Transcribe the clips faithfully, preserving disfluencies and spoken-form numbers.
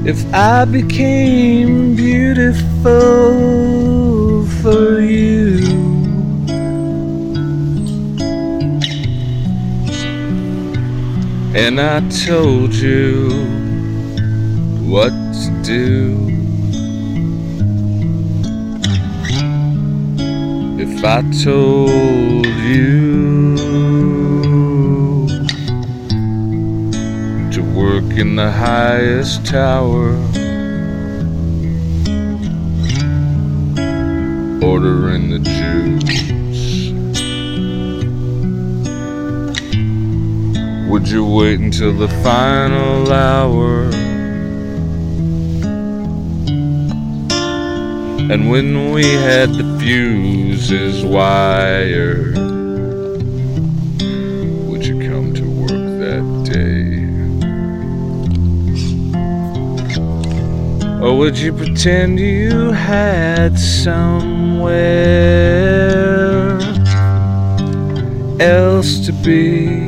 If I became beautiful for you, and I told you what to do, if I told you to work in the highest tower, ordering the juice, would you wait until the final hour? And when we had the fuses wired, would you come to work that day? Or would you pretend you had somewhere else to be?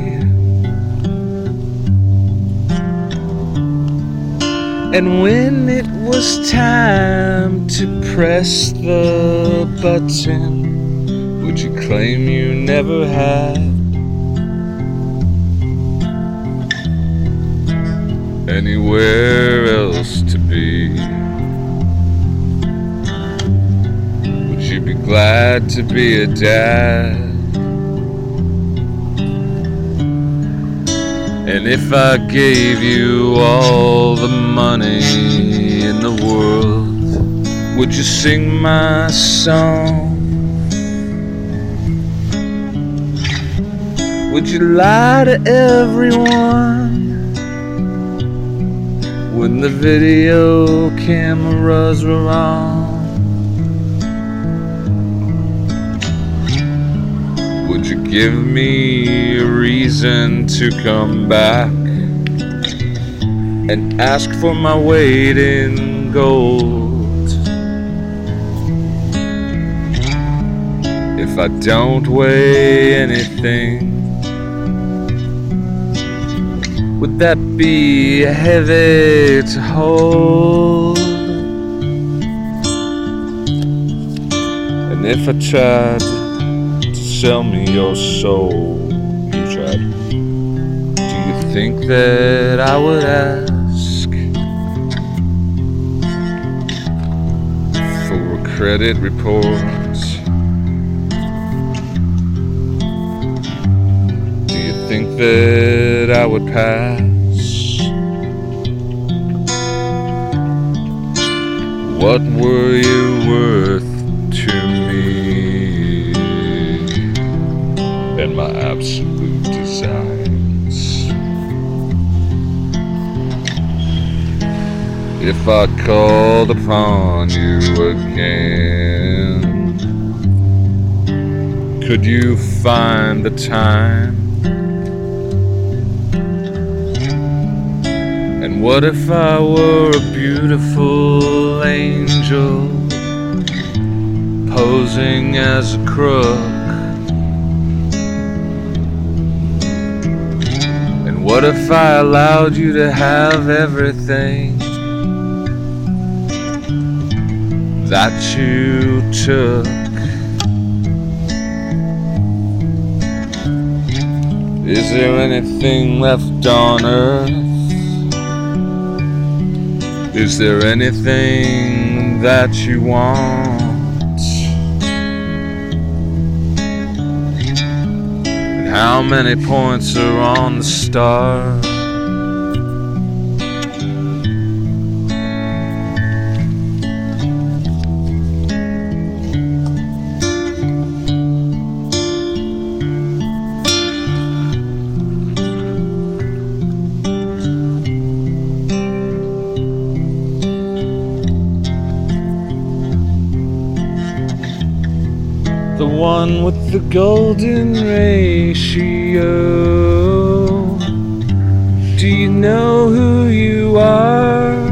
And when it was time to press the button, would you claim you never had anywhere else to be? Would you be glad to be a dad? And if I gave you all the money in the world, would you sing my song? Would you lie to everyone when the video cameras were on? Would you give me a reason to come back and ask for my weight in gold? If I don't weigh anything, would that be heavy to hold? And if I tried sell me your soul, you tried, do you think that I would ask for a credit report? Do you think that I would pass? What were you worth to me and my absolute designs? If I called upon you again, could you find the time? And what if I were a beautiful angel posing as a crook? What if I allowed you to have everything that you took? Is there anything left on earth? Is there anything that you want? How many points are on the star? The one with the golden ratio. Do you know who you are?